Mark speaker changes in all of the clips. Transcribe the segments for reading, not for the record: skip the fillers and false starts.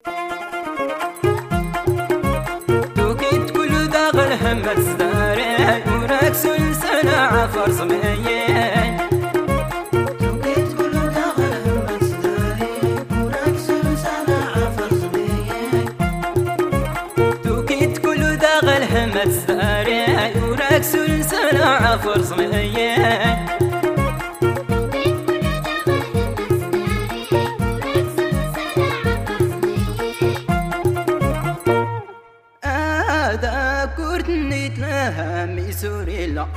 Speaker 1: توكيت كل داغل همت ستاري وراك سلسلة عفر صميين.
Speaker 2: توكيت كل داغل همت ستاري وراك سلسلة عفر صميين.
Speaker 1: توكيت كل داغل همت ستاري وراك سلسلة عفر صميين.
Speaker 2: كورتني تلهم سوريلا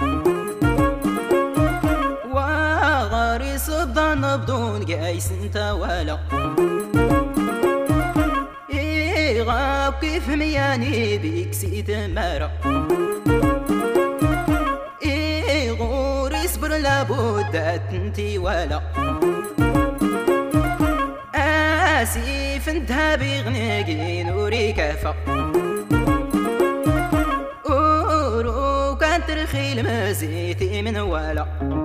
Speaker 2: وغاري صدان بدون قيس انت ولا غاب كيف مياني بيك سيد مرا غور اصبر لابد انتي ولا اسيف انت بيغني نوري كفا ترخي المزيتي من ولا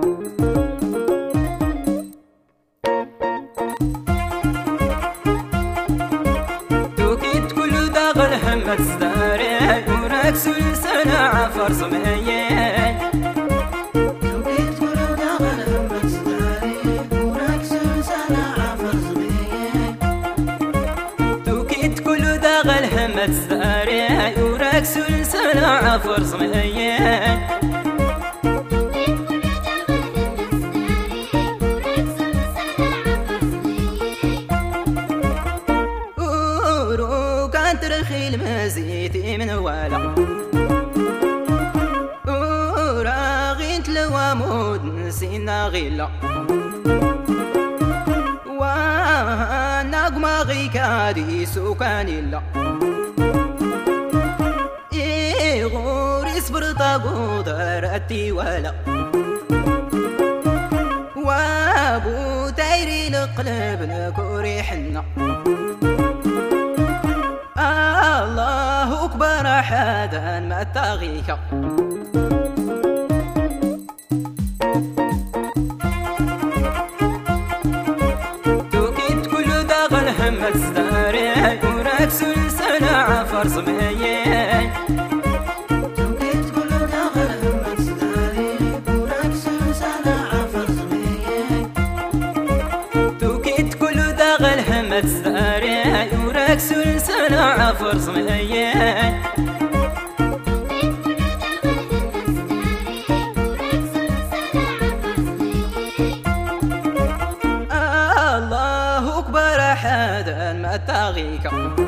Speaker 2: توكيت كل داغل همت ستاري وراك سلسلة عفر صميين. توكيت كل داغل همت ستاري وراك سلسلة عفر صميين.
Speaker 1: توكيت كل داغل همت ستاري وراك سلسلة عفر صميين.
Speaker 2: ترخي المزيتي من ولا وراغيت لوامود نسينا غيلا ونقم غيكادي سوكان إلا غور اصبر طاقو درتي ولا وابو تايري القلب نكوري حنا الله أكبر حدا ما تغيك
Speaker 1: توكيت كل داغل همت ستاري وراك سلسلة عفر صميين.
Speaker 2: توكيت كل داغل همت ستاري وراك سلسلة عفر صميين.
Speaker 1: توكيت كل داغل همت ستاري وراك سلسلة عفر صميين.
Speaker 2: الله أكبر حدا ما تغيك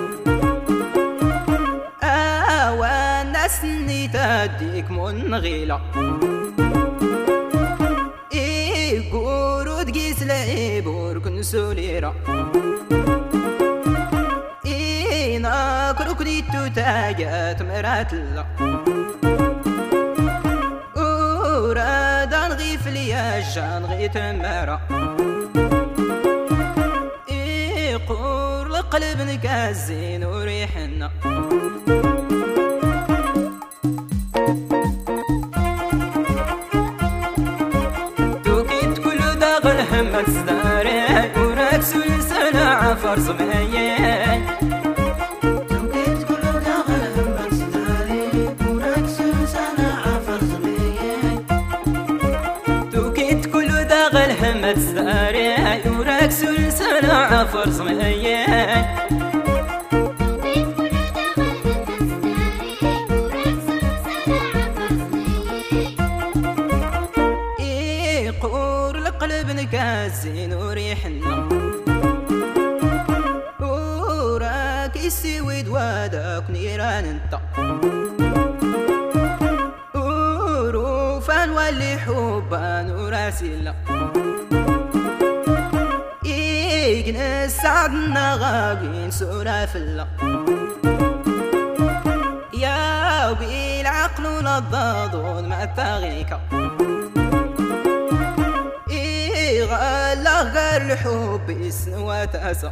Speaker 2: والناس اللي تديك منغيلة قورود قيس لعيبور كنسوليرا ناكرك ديتو تاجات مراتلا ورادان غيف ليا الجان غيت مرا قور القلب نكازين وريحنا
Speaker 1: توكيت كل داغل همت ستاري وراك سلسلة عفر صميين.
Speaker 2: توكيت كل داغل همت ستاري وراك سلسلة عفر صميين.
Speaker 1: توكيت كل داغل همت ستاري وراك سلسلة عفر صميين.
Speaker 2: قور القلب نكازين وريحنا وراك السويد واداك نيران انت وروفان واللي حبان وراسيلا يجنس عدنا غاقين سرافلا يا وقي العقل ونضاضون ما تغيك غلا غير الحب يسنوات أسا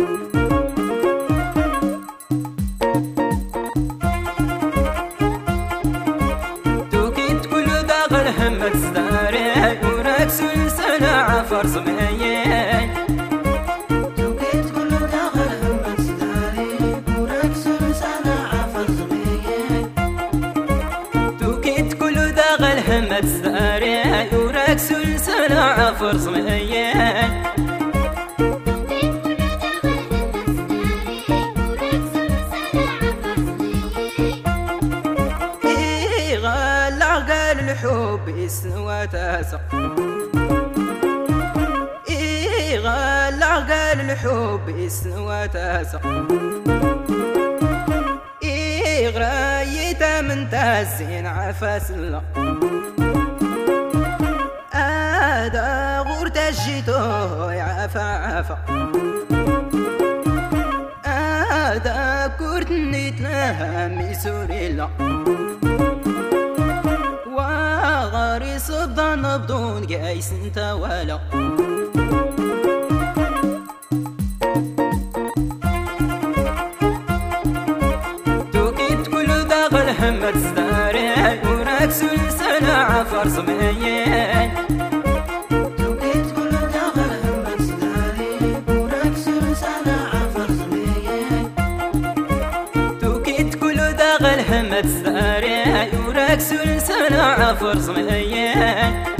Speaker 1: توكيت كل داغل همت ستاري وراك سلسلة عفر صميين.
Speaker 2: توكيت كل داغل همت ستاري
Speaker 1: الحمد ستاري وراك سلسلة عفر صميين
Speaker 2: الحب يسوى تاسع غلا قال الحب يسوى تاسع غرايته من تازين عفاس الله هذا غورت جيتو يعفى عفا هذا كورت نيتلها ميسوري الله غاري صدان بدون قايس انت ولا توكيت كل داغ الحمد ستاري وراك سلسلة عفر صميين توكيت كل داغ الحمد ستاري وراك سلسلة عفر صميين توكيت كل داغ الحمد ستاري وراك سلسلة عفر صميين